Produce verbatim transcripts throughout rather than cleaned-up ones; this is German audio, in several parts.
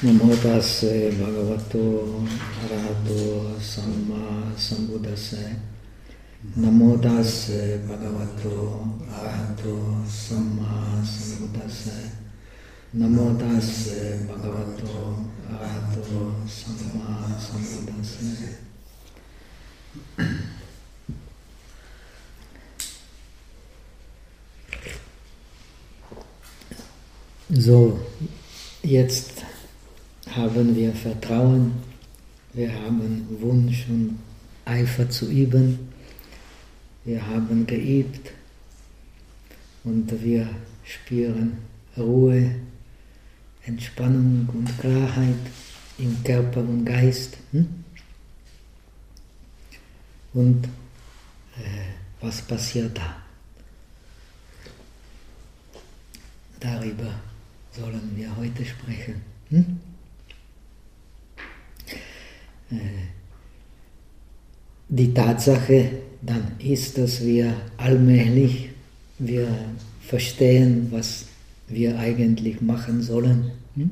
Namo tassa bhagavato arahato samma sambuddhassa. Namo tassa bhagavato arahato samma sambuddhassa. Namo tassa bhagavato arahato samma sambuddhassa. So, jetzt haben wir Vertrauen, wir haben Wunsch und Eifer zu üben, wir haben geübt und wir spüren Ruhe, Entspannung und Klarheit im Körper und Geist. Und äh, was passiert da? Darüber sollen wir heute sprechen. Hm? Die Tatsache dann ist, dass wir allmählich wir verstehen, was wir eigentlich machen sollen. Hm?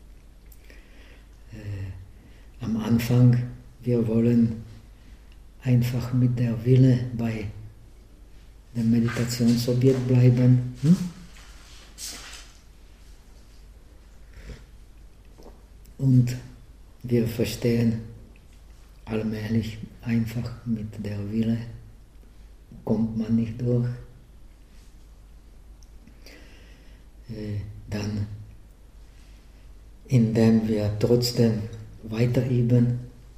Äh, am Anfang, wir wollen einfach mit der Wille bei dem Meditationsobjekt bleiben. Hm? Und wir verstehen allmählich einfach mit der Wille kommt man nicht durch. Äh, dann, indem wir trotzdem weiter üben,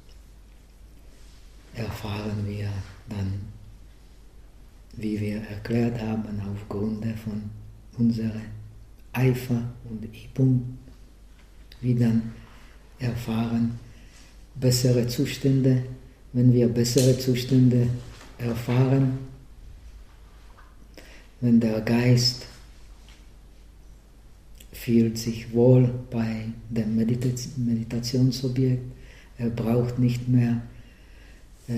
erfahren wir dann, wie wir erklärt haben, aufgrund von unserer Eifer und Übung, wie dann erfahren bessere Zustände. Wenn wir bessere Zustände erfahren, wenn der Geist fühlt sich wohl bei dem Medita- Meditationsobjekt, er braucht nicht mehr äh,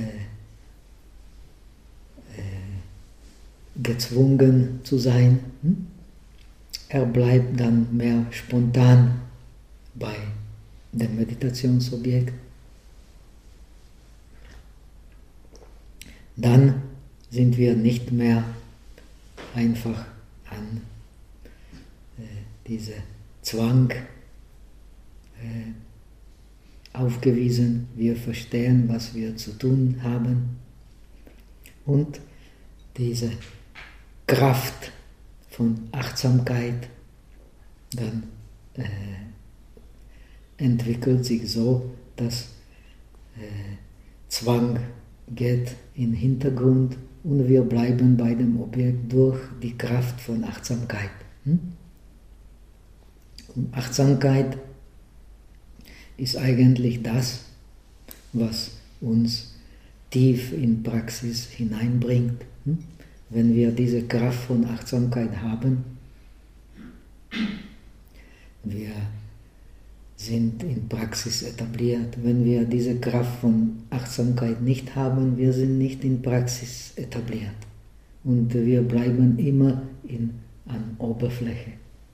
äh, gezwungen zu sein, hm? Er bleibt dann mehr spontan bei dem Meditationsobjekt. Dann sind wir nicht mehr einfach an äh, diese Zwang äh, aufgewiesen. Wir verstehen, was wir zu tun haben. Und diese Kraft von Achtsamkeit dann äh, entwickelt sich so, dass äh, Zwang geht in den Hintergrund und wir bleiben bei dem Objekt durch die Kraft von Achtsamkeit. Hm? Und Achtsamkeit ist eigentlich das, was uns tief in Praxis hineinbringt. Hm? Wenn wir diese Kraft von Achtsamkeit haben, wir sind in Praxis etabliert. Wenn wir diese Kraft von Achtsamkeit nicht haben, wir sind nicht in Praxis etabliert. Und wir bleiben immer in, an Oberfläche.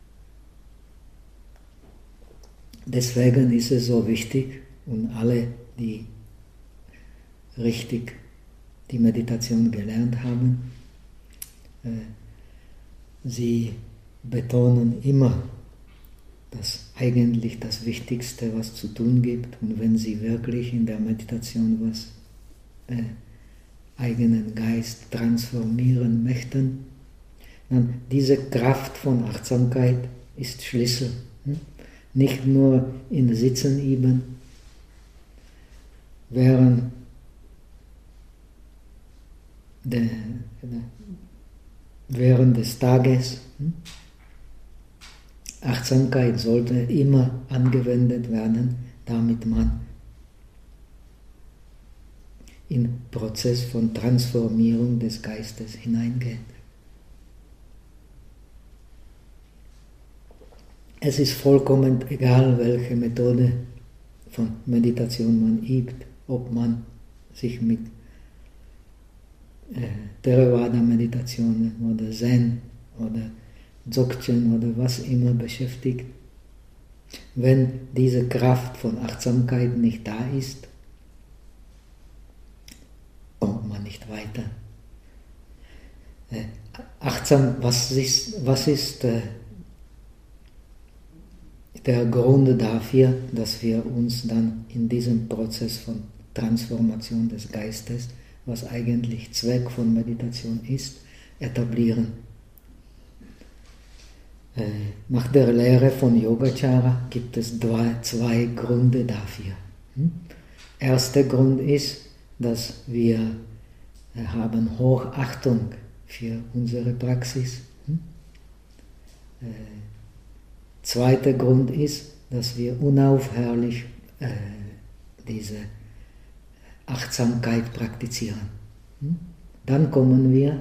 Deswegen ist es so wichtig, und alle, die richtig die Meditation gelernt haben, äh, sie betonen immer, dass eigentlich das Wichtigste, was zu tun gibt, und wenn Sie wirklich in der Meditation was äh, eigenen Geist transformieren möchten, dann diese Kraft von Achtsamkeit ist Schlüssel. Hm? Nicht nur in Sitzen üben, während, de, de, während des Tages. Hm? Achtsamkeit sollte immer angewendet werden, damit man in den Prozess von Transformierung des Geistes hineingeht. Es ist vollkommen egal, welche Methode von Meditation man übt, ob man sich mit äh, Theravada-Meditationen oder Zen oder Dzogchen oder was immer beschäftigt. Wenn diese Kraft von Achtsamkeit nicht da ist, kommt man nicht weiter. Äh, achtsam, was ist, was ist äh, der Grund dafür, dass wir uns dann in diesem Prozess von Transformation des Geistes, was eigentlich Zweck von Meditation ist, etablieren? Äh, nach der Lehre von Yogacara gibt es zwei, zwei Gründe dafür. Hm? Erster Grund ist, dass wir äh, haben Hochachtung für unsere Praxis. Hm? Äh, zweiter Grund ist, dass wir unaufhörlich äh, diese Achtsamkeit praktizieren. Hm? Dann kommen wir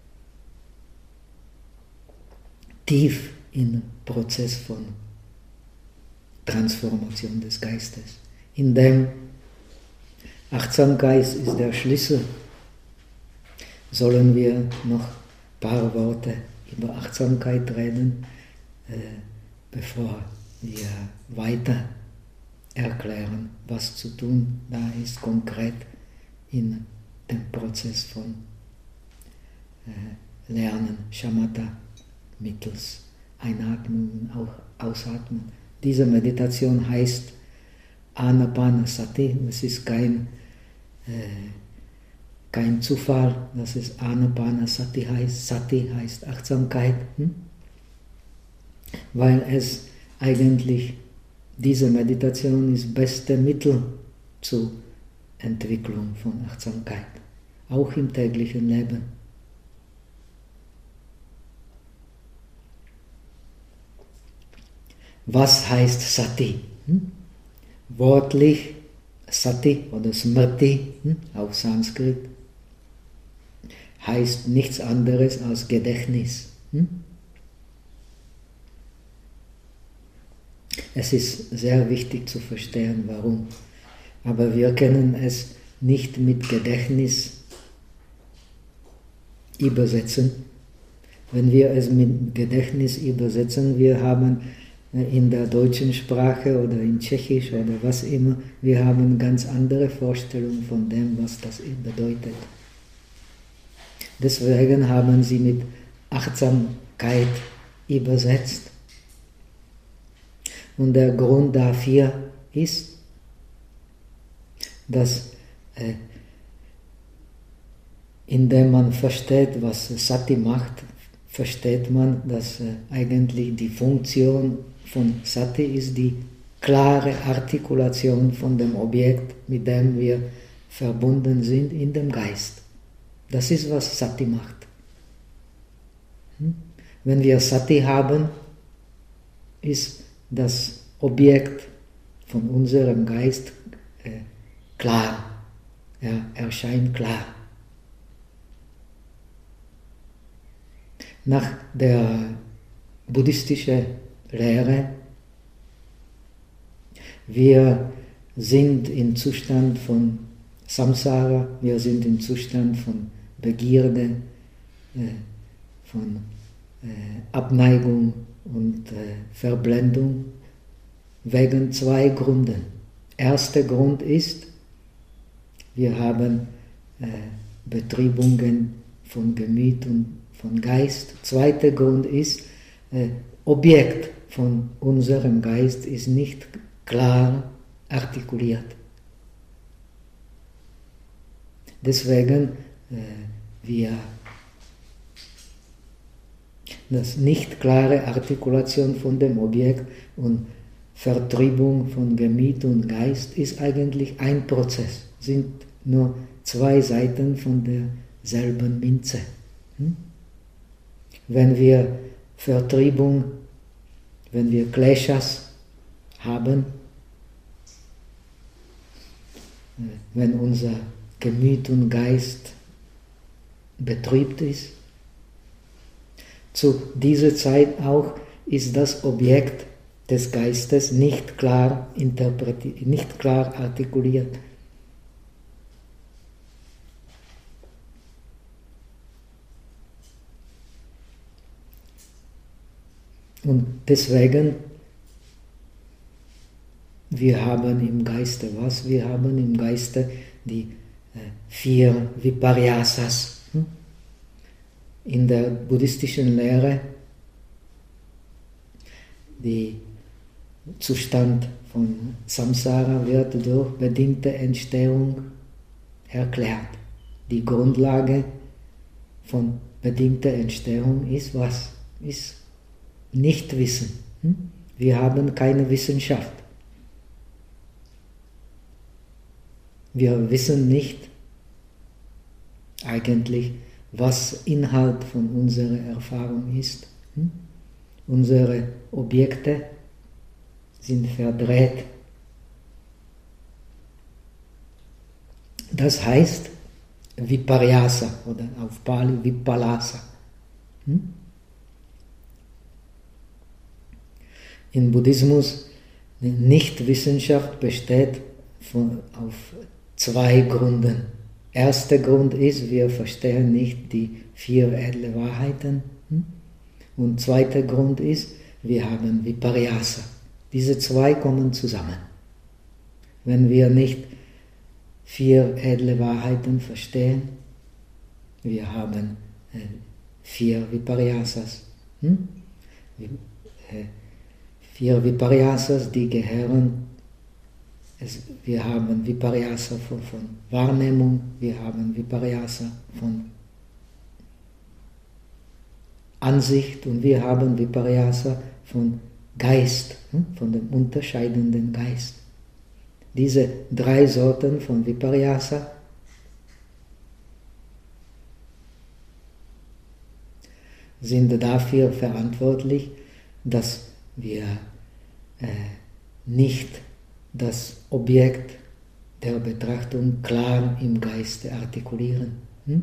tief in den Prozess von Transformation des Geistes. In dem Achtsamkeit ist der Schlüssel. Sollen wir noch ein paar Worte über Achtsamkeit reden, äh, bevor wir weiter erklären, was zu tun da ist, konkret in dem Prozess von äh, Lernen, Shamatha, mittels Einatmen und auch Ausatmen. Diese Meditation heißt Anapanasati. Es ist kein, äh, kein Zufall, dass es Anapanasati heißt. Sati heißt Achtsamkeit, hm? Weil es eigentlich, diese Meditation ist das beste Mittel zur Entwicklung von Achtsamkeit, auch im täglichen Leben. Was heißt Sati? Hm? Wortlich Sati oder Smrti hm? auf Sanskrit heißt nichts anderes als Gedächtnis. Hm? Es ist sehr wichtig zu verstehen, warum. Aber wir können es nicht mit Gedächtnis übersetzen. Wenn wir es mit Gedächtnis übersetzen, wir haben in der deutschen Sprache oder in Tschechisch oder was immer, wir haben ganz andere Vorstellungen von dem, was das bedeutet. Deswegen haben sie mit Achtsamkeit übersetzt. Und der Grund dafür ist, dass äh, indem man versteht, was Sati macht, versteht man, dass äh, eigentlich die Funktion von Sati ist die klare Artikulation von dem Objekt, mit dem wir verbunden sind in dem Geist. Das ist, was Sati macht. Hm? Wenn wir Sati haben, ist das Objekt von unserem Geist äh, klar. Er erscheint klar. Nach der buddhistischen Lehre, wir sind im Zustand von Samsara, wir sind im Zustand von Begierde, äh, von äh, Abneigung und äh, Verblendung, wegen zwei Gründen. Erster Grund ist, wir haben äh, Betriebungen von Gemüt und von Geist. Zweiter Grund ist, äh, Objekt von unserem Geist ist nicht klar artikuliert. Deswegen äh, wir das nicht klare Artikulation von dem Objekt und Vertriebung von Gemüt und Geist ist eigentlich ein Prozess, sind nur zwei Seiten von derselben Münze. Hm? Wenn wir Vertriebung, wenn wir Kleshas haben, wenn unser Gemüt und Geist betrübt ist, zu dieser Zeit auch ist das Objekt des Geistes nicht klar interpretiert, nicht klar artikuliert. Und deswegen Wir haben im Geiste was? Wir haben im Geiste die äh, vier Viparyasas. Hm? In der buddhistischen Lehre, der Zustand von Samsara wird durch bedingte Entstehung erklärt. Die Grundlage von bedingter Entstehung ist was? Ist Nichtwissen. Hm? Wir haben keine Wissenschaft. Wir wissen nicht eigentlich, was Inhalt von unserer Erfahrung ist. Hm? Unsere Objekte sind verdreht. Das heißt Viparyasa oder auf Pali Vipallasa. Hm? Im Buddhismus, die Nichtwissenschaft besteht von, auf zwei Gründen. Erster Grund ist, wir verstehen nicht die vier edle Wahrheiten. Hm? Und zweiter Grund ist, wir haben Viparyasa. Diese zwei kommen zusammen. Wenn wir nicht vier edle Wahrheiten verstehen, wir haben äh, vier Viparyasas. Hm? Äh, vier Viparyasas, die gehören, es, wir haben Viparyasa von, von Wahrnehmung, wir haben Viparyasa von Ansicht und wir haben Viparyasa von Geist, hm? von dem unterscheidenden Geist. Diese drei Sorten von Viparyasa sind dafür verantwortlich, dass wir äh, nicht das Objekt der Betrachtung klar im Geiste artikulieren. Hm?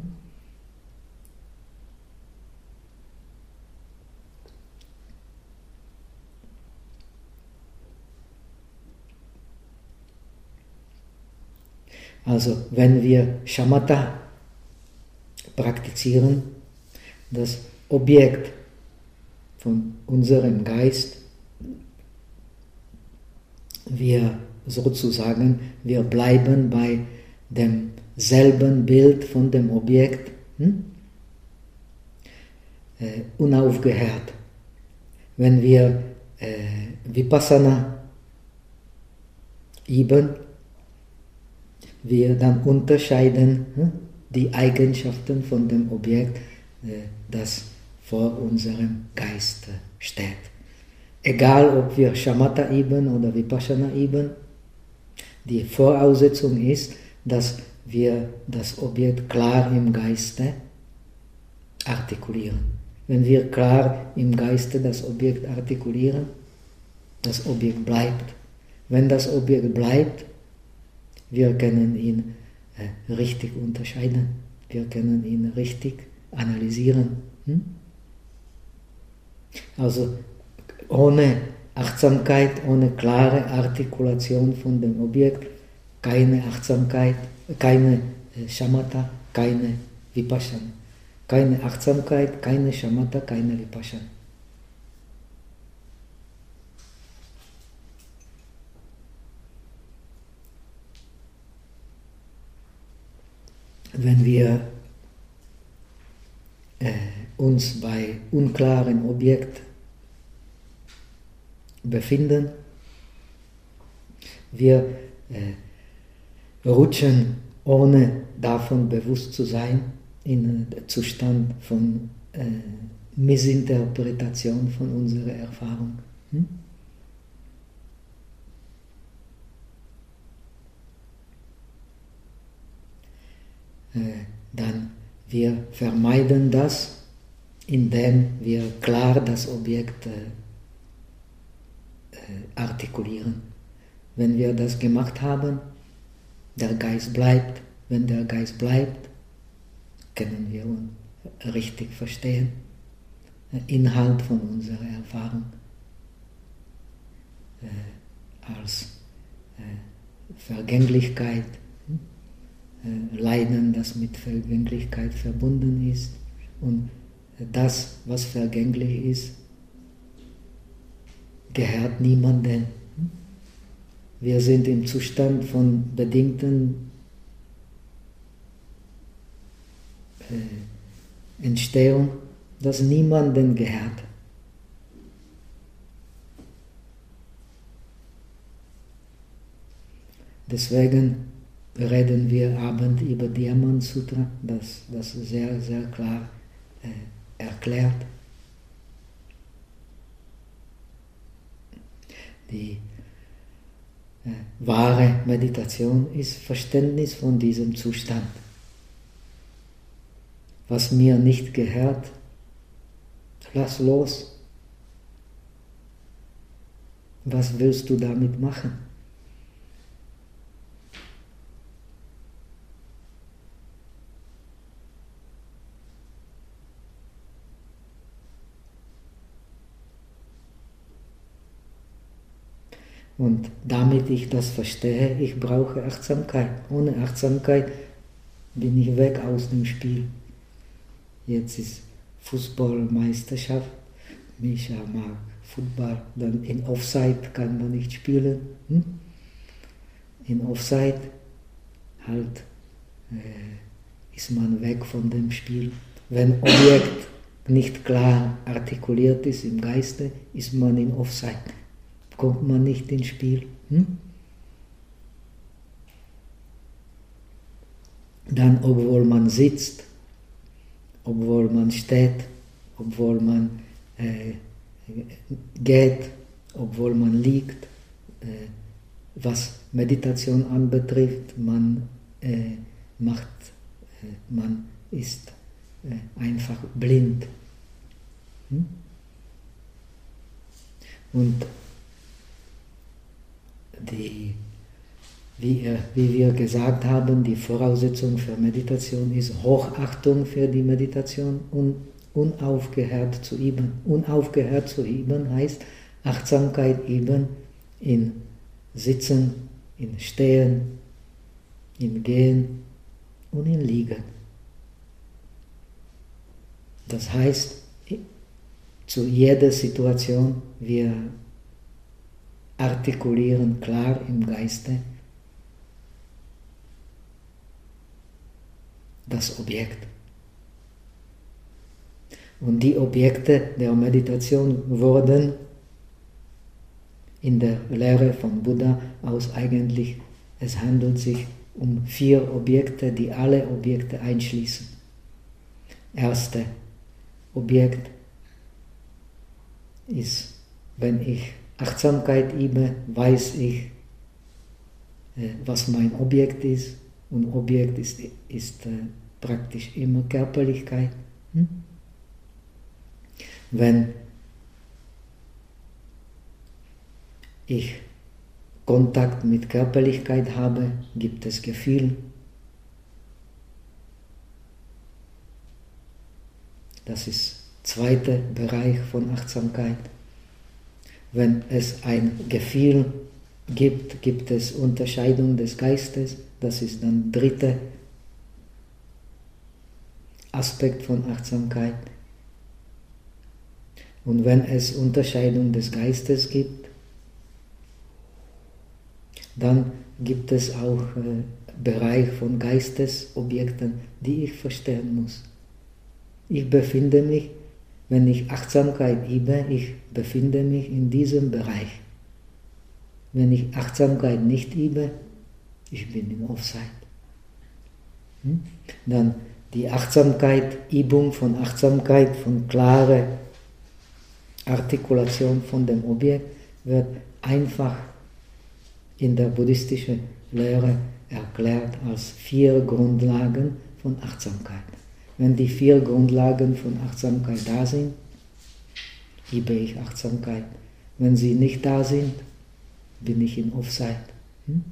Also wenn wir Shamatha praktizieren, das Objekt von unserem Geist, wir sozusagen, wir bleiben bei demselben Bild von dem Objekt, hm? äh, unaufgehört. Wenn wir äh, Vipassana üben, wir dann unterscheiden hm, die Eigenschaften von dem Objekt, äh, das vor unserem Geist steht. Egal, ob wir Shamatha üben oder Vipassana üben, die Voraussetzung ist, dass wir das Objekt klar im Geiste artikulieren. Wenn wir klar im Geiste das Objekt artikulieren, das Objekt bleibt. Wenn das Objekt bleibt, wir können ihn äh, richtig unterscheiden, wir können ihn richtig analysieren. Hm? Also ohne Achtsamkeit, ohne klare Artikulation von dem Objekt, keine Achtsamkeit, keine äh, Shamatha, keine Vipassana. Keine Achtsamkeit, keine Shamatha, keine Vipassana. Wenn wir äh, uns bei unklaren Objekt befinden, wir äh, rutschen, ohne davon bewusst zu sein, in den Zustand von äh, Missinterpretation von unserer Erfahrung. Hm? Dann wir vermeiden das, indem wir klar das Objekt äh, artikulieren. Wenn wir das gemacht haben, der Geist bleibt. Wenn der Geist bleibt, können wir uns richtig verstehen, den Inhalt von unserer Erfahrung äh, als äh, Vergänglichkeit, Leiden, das mit Vergänglichkeit verbunden ist. Und das, was vergänglich ist, gehört niemandem. wir sind im Zustand von bedingten äh, Entstehung, das niemanden gehört. Deswegen reden wir abend über Diamant Sutra, das das sehr, sehr klar äh, erklärt. Die äh, wahre Meditation ist Verständnis von diesem Zustand. Was mir nicht gehört, lass los. Was willst du damit machen? Und damit ich das verstehe, ich brauche Achtsamkeit. Ohne Achtsamkeit bin ich weg aus dem Spiel. Jetzt ist Fußballmeisterschaft, Mischa mag Football, dann in Offside kann man nicht spielen. Hm? In Offside halt äh, ist man weg von dem Spiel. Wenn Objekt nicht klar artikuliert ist im Geiste, ist man in Offside. Kommt man nicht ins Spiel. Hm? Dann, obwohl man sitzt, obwohl man steht, obwohl man äh, geht, obwohl man liegt, äh, was Meditation anbetrifft, man äh, macht, äh, man ist äh, einfach blind. Hm? Und die, wie, wie wir gesagt haben, die Voraussetzung für Meditation ist Hochachtung für die Meditation und unaufgehört zu üben. Unaufgehört zu üben heißt Achtsamkeit üben in Sitzen, in Stehen, in Gehen und in Liegen. Das heißt, zu jeder Situation wir artikulieren klar im Geiste das Objekt. Und die Objekte der Meditation wurden in der Lehre von Buddha aus eigentlich, es handelt sich um vier Objekte, die alle Objekte einschließen. Erste Objekt ist, wenn ich Achtsamkeit übe, weiß ich, was mein Objekt ist. Und Objekt ist, ist praktisch immer Körperlichkeit. Hm? Wenn ich Kontakt mit Körperlichkeit habe, gibt es Gefühl. Das ist der zweite Bereich von Achtsamkeit. Wenn es ein Gefühl gibt, gibt es Unterscheidung des Geistes. Das ist dann der dritte Aspekt von Achtsamkeit. Und wenn es Unterscheidung des Geistes gibt, dann gibt es auch äh, Bereich von Geistesobjekten, die ich verstehen muss. Ich befinde mich, wenn ich Achtsamkeit übe, ich befinde mich in diesem Bereich. Wenn ich Achtsamkeit nicht übe, ich bin im Offside. Hm? Dann die Achtsamkeit, Übung von Achtsamkeit, von klarer Artikulation von dem Objekt wird einfach in der buddhistischen Lehre erklärt als vier Grundlagen von Achtsamkeit. Wenn die vier Grundlagen von Achtsamkeit da sind, übe ich Achtsamkeit. Wenn sie nicht da sind, bin ich in Offside. Hm?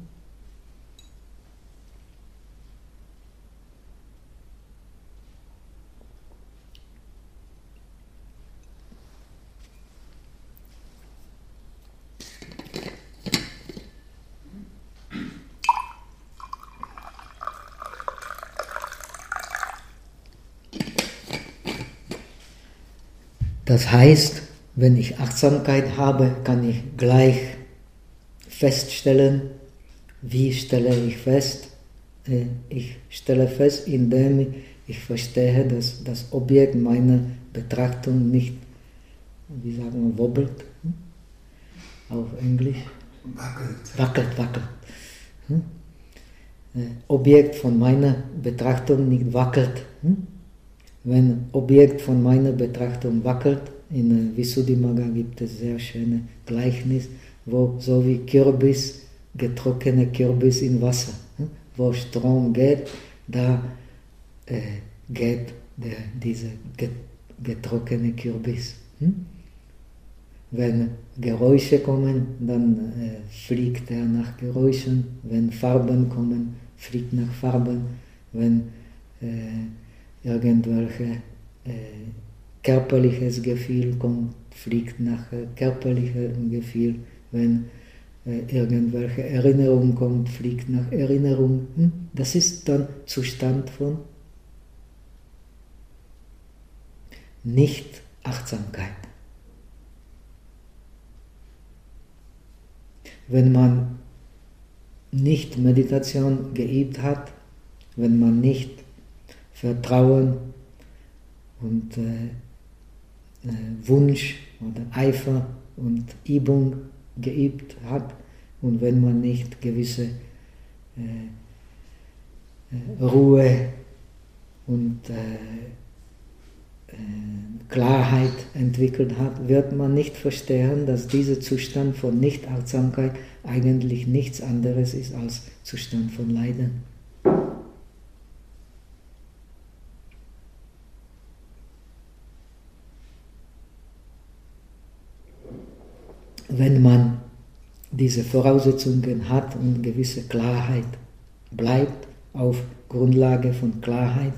Das heißt, wenn ich Achtsamkeit habe, kann ich gleich feststellen. Wie stelle ich fest? Ich stelle fest, indem ich verstehe, dass das Objekt meiner Betrachtung nicht, wie sagen wir, wobbelt, hm? Auf Englisch? Wackelt. Wackelt, wackelt. Hm? Objekt von meiner Betrachtung nicht wackelt. Hm? Wenn Objekt von meiner Betrachtung wackelt, in Visuddhimagga gibt es sehr schöne Gleichnis, wo so wie Kürbis, getrockene Kürbis in Wasser, hm? Wo Strom geht, da äh, geht der, dieser getrockene Kürbis. Hm? Wenn Geräusche kommen, dann äh, fliegt er nach Geräuschen. Wenn Farben kommen, fliegt nach Farben. Wenn äh, irgendwelche äh, körperliches Gefühl kommt, fliegt nach äh, körperlichem Gefühl. Wenn äh, irgendwelche Erinnerung kommt, fliegt nach Erinnerung. Hm? Das ist dann Zustand von Nicht-Achtsamkeit. Wenn man nicht Meditation geübt hat, wenn man nicht Vertrauen und äh, äh, Wunsch oder Eifer und Übung geübt hat und wenn man nicht gewisse äh, äh, Ruhe und äh, Klarheit entwickelt hat, wird man nicht verstehen, dass dieser Zustand von Nicht-Achtsamkeit eigentlich nichts anderes ist als Zustand von Leiden. Wenn man diese Voraussetzungen hat und gewisse Klarheit bleibt auf Grundlage von Klarheit,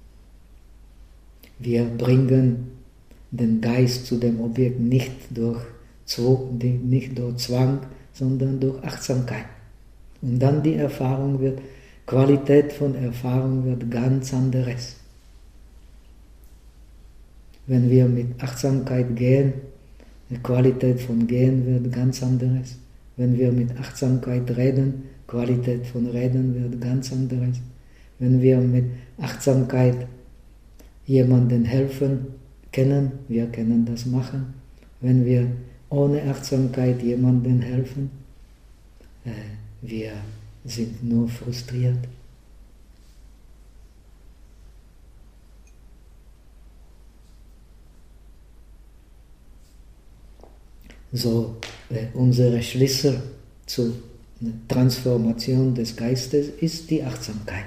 wir bringen den Geist zu dem Objekt nicht durch, nicht durch Zwang, sondern durch Achtsamkeit. Und dann die Erfahrung wird, Qualität von Erfahrung wird ganz anderes. Wenn wir mit Achtsamkeit gehen, die Qualität von Gehen wird ganz anderes. Wenn wir mit Achtsamkeit reden, Qualität von Reden wird ganz anderes. Wenn wir mit Achtsamkeit jemandem helfen können, wir können das machen. Wenn wir ohne Achtsamkeit jemandem helfen, äh, wir sind nur frustriert. So, äh, unsere Schlüssel zur Transformation des Geistes ist die Achtsamkeit.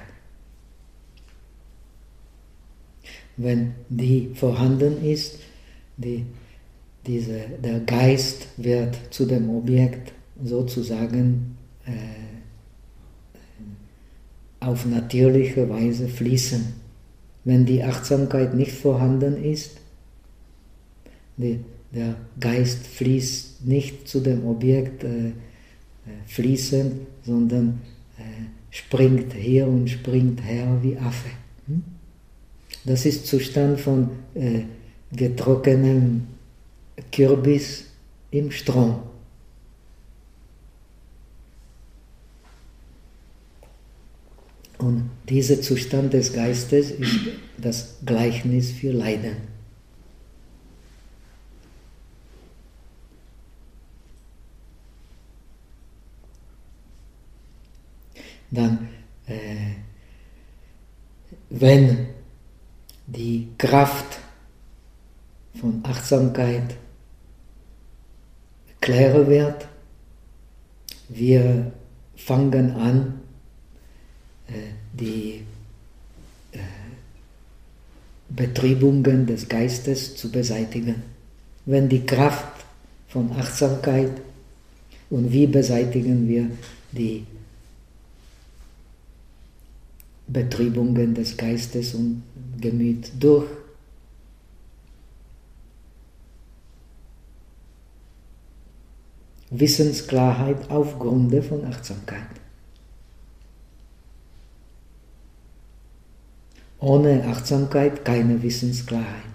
Wenn die vorhanden ist, die, diese, der Geist wird zu dem Objekt sozusagen äh, auf natürliche Weise fließen. Wenn die Achtsamkeit nicht vorhanden ist, die, der Geist fließt nicht zu dem Objekt äh, fließend, sondern äh, springt her und springt her wie Affe. Hm? Das ist Zustand von äh, getrockenem Kürbis im Strom. Und dieser Zustand des Geistes ist das Gleichnis für Leiden. Dann, äh, wenn die Kraft von Achtsamkeit klarer wird, wir fangen an, äh, die äh, Betriebungen des Geistes zu beseitigen. Wenn die Kraft von Achtsamkeit, und wie beseitigen wir die Betriebungen des Geistes und Gemüt durch Wissensklarheit aufgrund von Achtsamkeit. Ohne Achtsamkeit keine Wissensklarheit.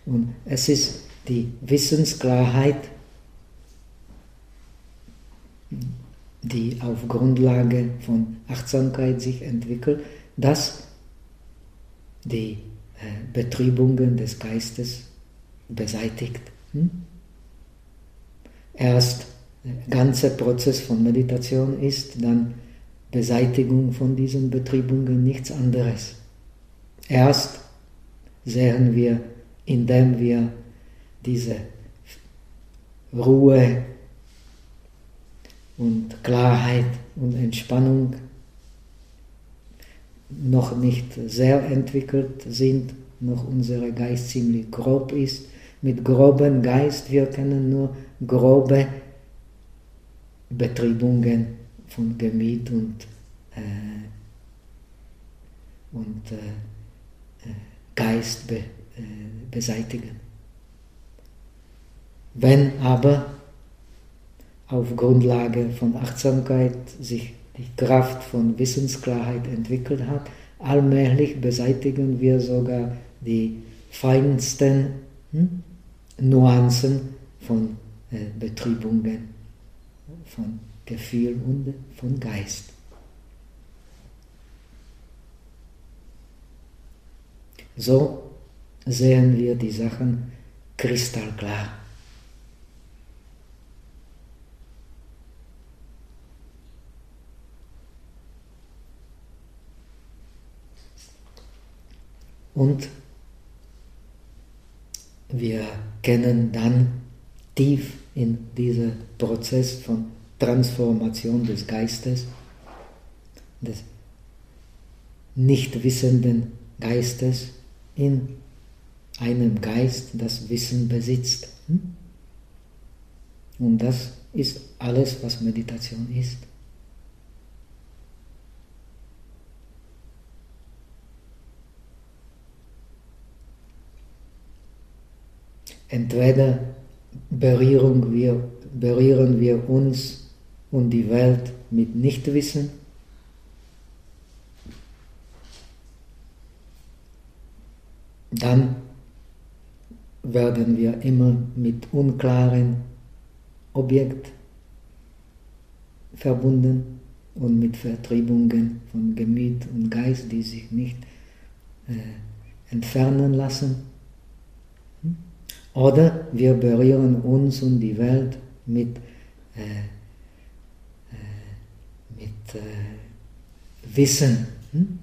Und es ist die Wissensklarheit, die auf Grundlage von Achtsamkeit sich entwickelt, dass die äh, Betrübungen des Geistes beseitigt. Hm? Erst der ganze Prozess von Meditation ist dann Beseitigung von diesen Betrübungen, nichts anderes. Erst sehen wir, indem wir diese Ruhe und Klarheit und Entspannung noch nicht sehr entwickelt sind, noch unser Geist ziemlich grob ist. Mit grobem Geist, wir kennen nur grobe Betrübungen von Gemüt und, äh, und äh, Geist be, äh, beseitigen. Wenn aber auf Grundlage von Achtsamkeit sich die Kraft von Wissensklarheit entwickelt hat, allmählich beseitigen wir sogar die feinsten hm, Nuancen von äh, Betrübungen, von Gefühl und von Geist. So sehen wir die Sachen kristallklar. Und wir kennen dann tief in diesem Prozess von Transformation des Geistes, des nicht wissenden Geistes, in einem Geist, das Wissen besitzt. Und das ist alles, was Meditation ist. Entweder berühren wir, berühren wir uns und die Welt mit Nichtwissen, dann werden wir immer mit unklaren Objekt verbunden und mit Vertriebungen von Gemüt und Geist, die sich nicht äh, entfernen lassen. Oder wir berühren uns und die Welt mit, äh, äh, mit äh, Wissen. Hm?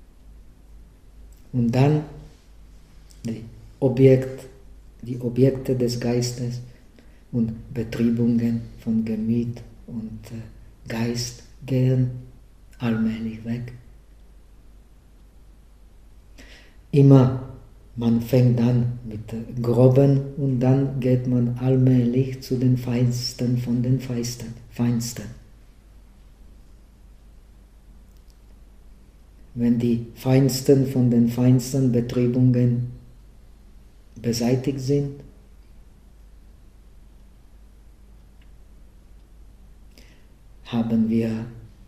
Und dann die, Objekt, die Objekte des Geistes und Betriebungen von Gemüt und äh, Geist gehen allmählich weg. Immer man fängt an mit Groben und dann geht man allmählich zu den Feinsten von den Feinsten. Feinsten. Wenn die Feinsten von den feinsten Betriebungen beseitigt sind, haben wir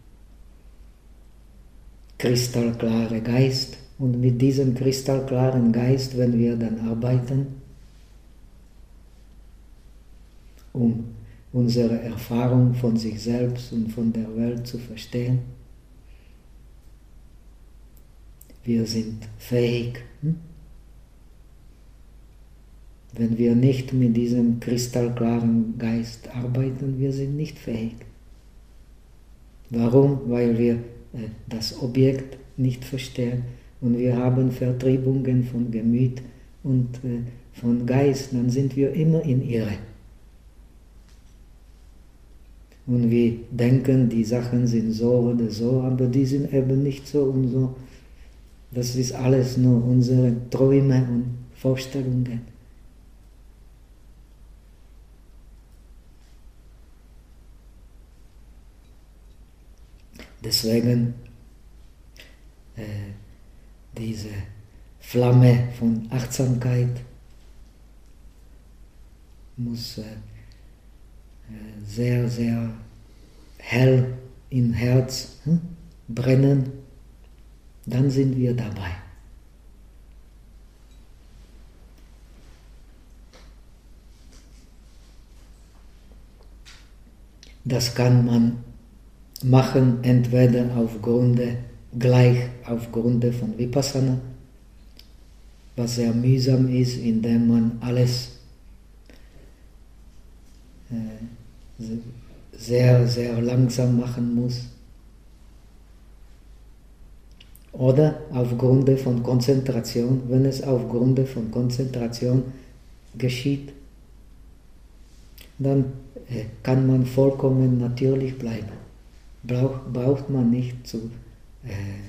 kristallklare Geist. Und mit diesem kristallklaren Geist, wenn wir dann arbeiten, um unsere Erfahrung von sich selbst und von der Welt zu verstehen, wir sind fähig. Hm? Wenn wir nicht mit diesem kristallklaren Geist arbeiten, wir sind nicht fähig. Warum? Weil wir äh, das Objekt nicht verstehen. Und wir haben Vertriebungen von Gemüt und äh, von Geist, dann sind wir immer in Irre. Und wir denken, die Sachen sind so oder so, aber die sind eben nicht so und so. Das ist alles nur unsere Träume und Vorstellungen. Deswegen äh, diese Flamme von Achtsamkeit muss äh, sehr, sehr hell im Herz hm, brennen, dann sind wir dabei. Das kann man machen, entweder aufgrund, gleich aufgrund von Vipassana, was sehr mühsam ist, indem man alles äh, sehr, sehr langsam machen muss. Oder aufgrund von Konzentration, wenn es aufgrund von Konzentration geschieht, dann äh, kann man vollkommen natürlich bleiben. Brauch, braucht man nicht zu äh,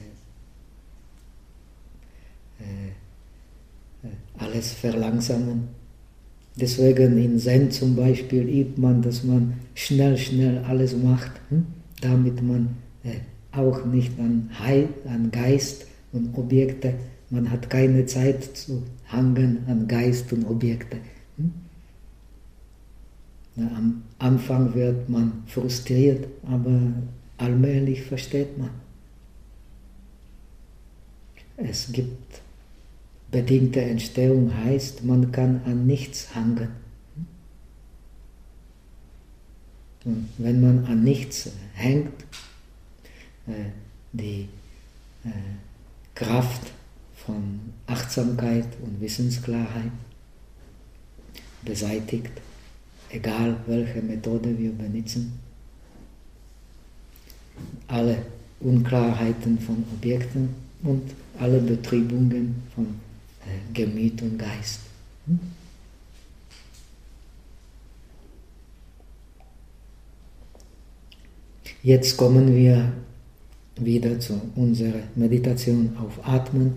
äh, alles verlangsamen. Deswegen in Zen zum Beispiel übt man, dass man schnell, schnell alles macht, hm? damit man äh, auch nicht an, Heil, an Geist und Objekte, man hat keine Zeit zu hangen an Geist und Objekte. Hm? Na, am Anfang wird man frustriert, aber allmählich versteht man. Es gibt bedingte Entstehung, heißt, man kann an nichts hangen. Und wenn man an nichts hängt, äh, die äh, Kraft von Achtsamkeit und Wissensklarheit beseitigt, egal welche Methode wir benutzen. Alle Unklarheiten von Objekten und alle Betriebungen von äh, Gemüt und Geist. Hm? Jetzt kommen wir wieder zu unserer Meditation auf Atmen.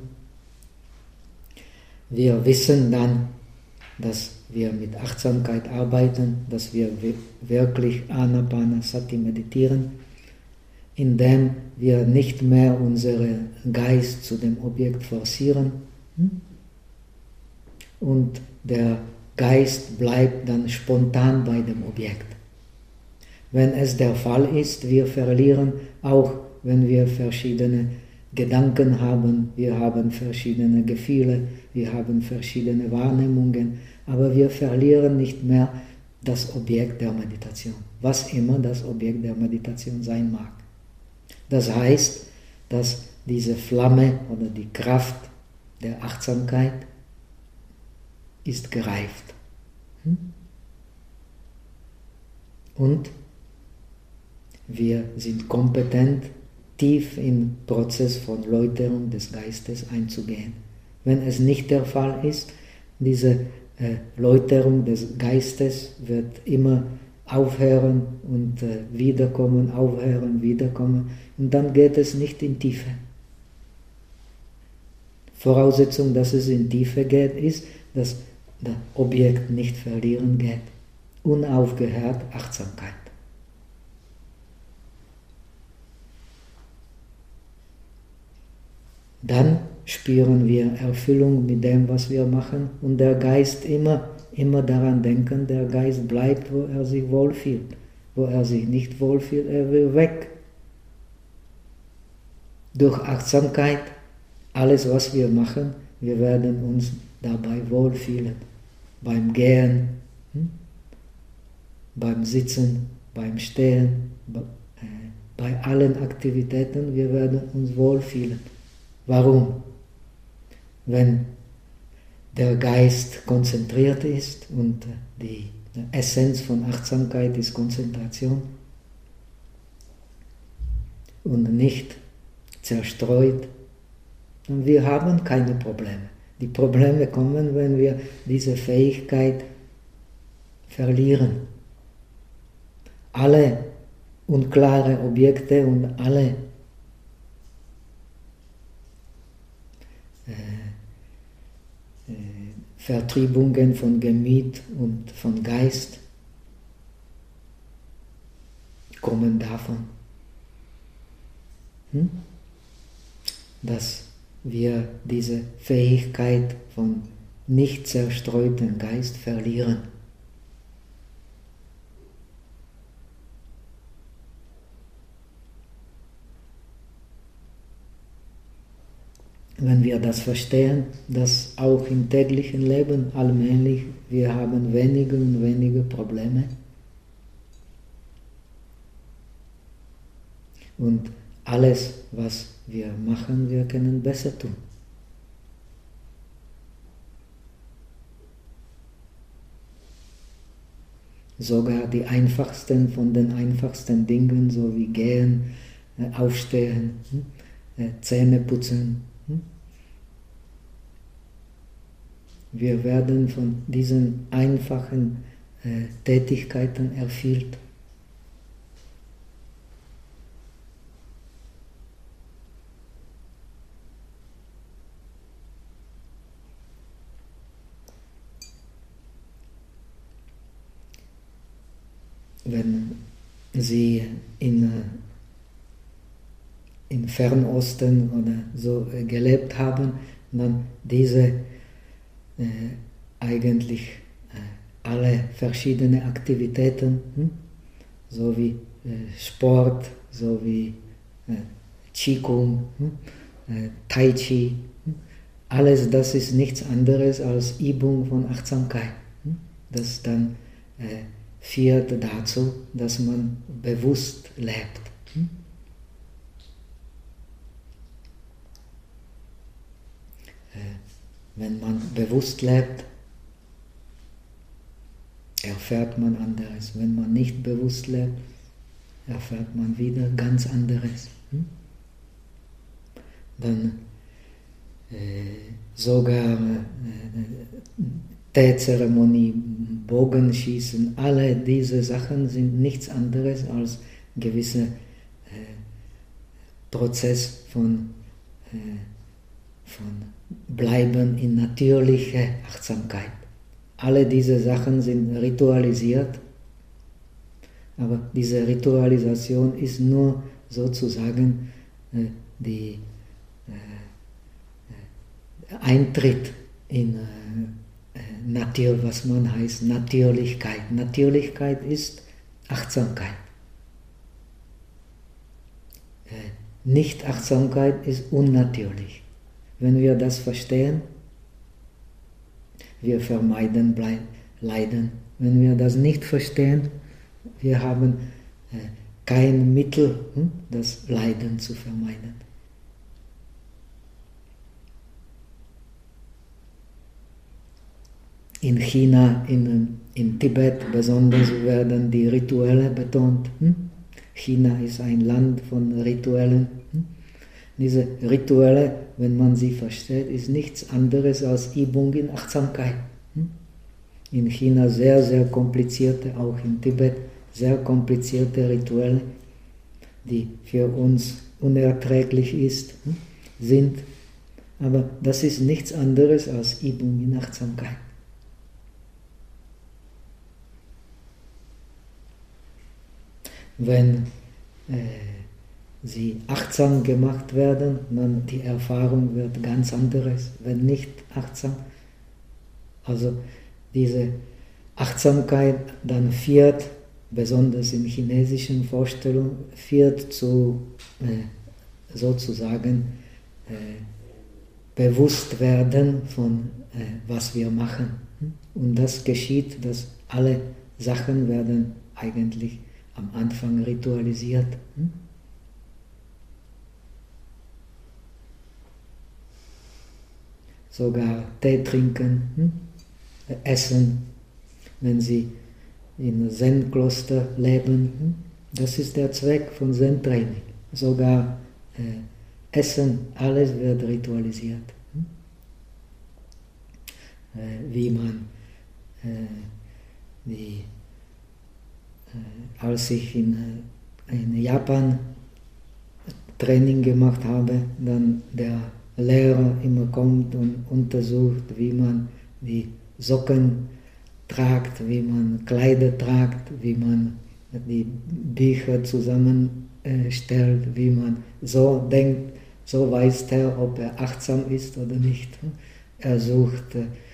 Wir wissen dann, dass wir mit Achtsamkeit arbeiten, dass wir wirklich Anapanasati meditieren, indem wir nicht mehr unseren Geist zu dem Objekt forcieren und der Geist bleibt dann spontan bei dem Objekt. Wenn es der Fall ist, wir verlieren auch, wenn wir verschiedene Gedanken haben, wir haben verschiedene Gefühle, wir haben verschiedene Wahrnehmungen, aber wir verlieren nicht mehr das Objekt der Meditation, was immer das Objekt der Meditation sein mag. Das heißt, dass diese Flamme oder die Kraft der Achtsamkeit ist gereift. Und wir sind kompetent, tief im Prozess von Läuterung des Geistes einzugehen. Wenn es nicht der Fall ist, diese äh, Läuterung des Geistes wird immer aufhören und äh, wiederkommen, aufhören, wiederkommen und dann geht es nicht in Tiefe. Voraussetzung, dass es in Tiefe geht, ist, dass das Objekt nicht verlieren geht. Unaufgehört Achtsamkeit. Dann spüren wir Erfüllung mit dem, was wir machen und der Geist immer, immer daran denken, der Geist bleibt, wo er sich wohlfühlt. Wo er sich nicht wohlfühlt, er will weg. Durch Achtsamkeit, alles was wir machen, wir werden uns dabei wohlfühlen. Beim Gehen, hm? beim Sitzen, beim Stehen, bei, äh, bei allen Aktivitäten, wir werden uns wohlfühlen. Warum? Wenn der Geist konzentriert ist und die Essenz von Achtsamkeit ist Konzentration und nicht zerstreut, dann wir haben keine Probleme. Die Probleme kommen, wenn wir diese Fähigkeit verlieren. Alle unklare Objekte und alle äh, äh, Vertriebungen von Gemüt und von Geist kommen davon, hm? dass wir diese Fähigkeit von nicht zerstreutem Geist verlieren. Wenn wir das verstehen, dass auch im täglichen Leben allmählich wir haben wenige und wenige Probleme, und alles, was wir machen, wir können besser tun. Sogar die einfachsten von den einfachsten Dingen, so wie gehen, aufstehen, Zähne putzen. Wir werden von diesen einfachen Tätigkeiten erfüllt. Wenn Sie in, in Fernosten oder so gelebt haben, dann diese äh, eigentlich äh, alle verschiedene Aktivitäten, hm? so wie äh, Sport, so wie äh, Qigong, hm? äh, Tai Chi, hm? alles das ist nichts anderes als Übung von Achtsamkeit, hm? das dann äh, führt dazu, dass man bewusst lebt. Hm? Wenn man bewusst lebt, erfährt man anderes. Wenn man nicht bewusst lebt, erfährt man wieder ganz anderes. Hm? Dann äh, sogar äh, Teezeremonie, Bogenschießen, alle diese Sachen sind nichts anderes als ein gewisser äh, Prozess von, äh, von Bleiben in natürlicher Achtsamkeit. Alle diese Sachen sind ritualisiert, aber diese Ritualisation ist nur sozusagen äh, der äh, Eintritt in äh, Natur, was man heißt Natürlichkeit. Natürlichkeit ist Achtsamkeit. Nicht-Achtsamkeit ist unnatürlich. Wenn wir das verstehen, wir vermeiden Leiden. Wenn wir das nicht verstehen, wir haben kein Mittel, das Leiden zu vermeiden. In China, in, in Tibet besonders werden die Rituale betont. China ist ein Land von Ritualen. Diese Rituale, wenn man sie versteht, ist nichts anderes als Übung in Achtsamkeit. In China sehr, sehr komplizierte, auch in Tibet, sehr komplizierte Rituale, die für uns unerträglich ist, sind. Aber das ist nichts anderes als Übung in Achtsamkeit. Wenn äh, sie achtsam gemacht werden, dann die Erfahrung wird ganz anderes. Wenn nicht achtsam, also diese Achtsamkeit dann führt, besonders in chinesischen Vorstellungen, führt zu äh, sozusagen äh, Bewusstwerden von äh, was wir machen. Und das geschieht, dass alle Sachen werden eigentlich am Anfang ritualisiert. Hm? Sogar Tee trinken, hm? Essen, wenn sie in Zen-Kloster leben. Hm? Das ist der Zweck von Zen-Training. Sogar äh, Essen, alles wird ritualisiert. Hm? Äh, wie man äh, die als ich in, in Japan Training gemacht habe, dann der Lehrer immer kommt und untersucht, wie man die Socken tragt, wie man Kleider tragt, wie man die Bücher zusammenstellt, wie man so denkt, so weiß er, ob er achtsam ist oder nicht. Er sucht,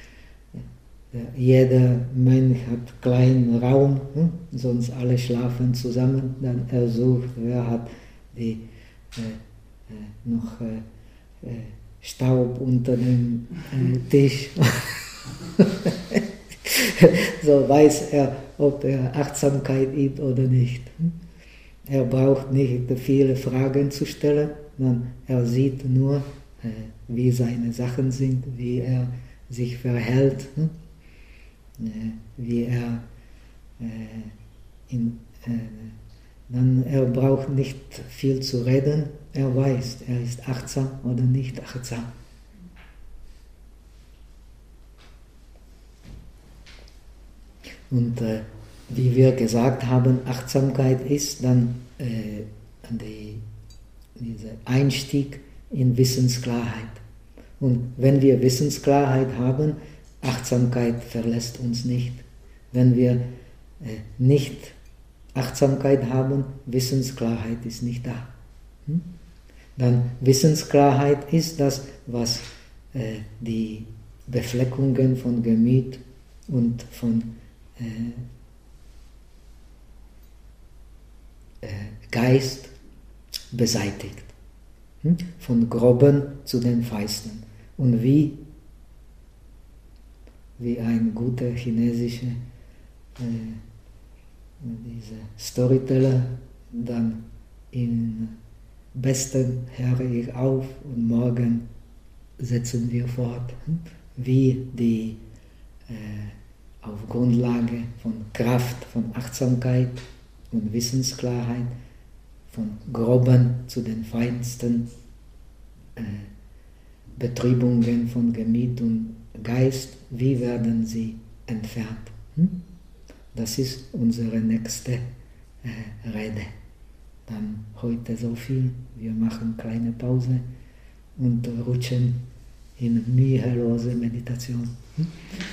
jeder Mensch hat einen kleinen Raum, hm? sonst alle schlafen zusammen. Dann er sucht, wer hat die, äh, äh, noch äh, äh, Staub unter dem äh, Tisch. So weiß er, ob er Achtsamkeit übt oder nicht. er braucht nicht viele Fragen zu stellen, sondern er sieht nur, äh, wie seine Sachen sind, wie er sich verhält, hm? äh, wie er äh, in, äh, dann er braucht nicht viel zu reden, er weiß, er ist achtsam oder nicht achtsam. Und äh, wie wir gesagt haben, Achtsamkeit ist dann äh, die, dieser Einstieg in Wissensklarheit. Und wenn wir Wissensklarheit haben, Achtsamkeit verlässt uns nicht. Wenn wir äh, nicht Achtsamkeit haben, Wissensklarheit ist nicht da. Hm? Dann Wissensklarheit ist das, was äh, die Befleckungen von Gemüt und von äh, äh, Geist beseitigt. Hm? Von groben zu den feisten. Und wie, wie ein guter chinesischer äh, dieser Storyteller dann im besten höre ich auf und morgen setzen wir fort, wie die äh, auf Grundlage von Kraft, von Achtsamkeit und Wissensklarheit, von groben zu den feinsten äh, Betrübungen von Gemüt und Geist, wie werden sie entfernt? Hm? Das ist unsere nächste äh, Rede. Dann heute so viel, wir machen kleine Pause und rutschen in mühelose Meditation. Hm?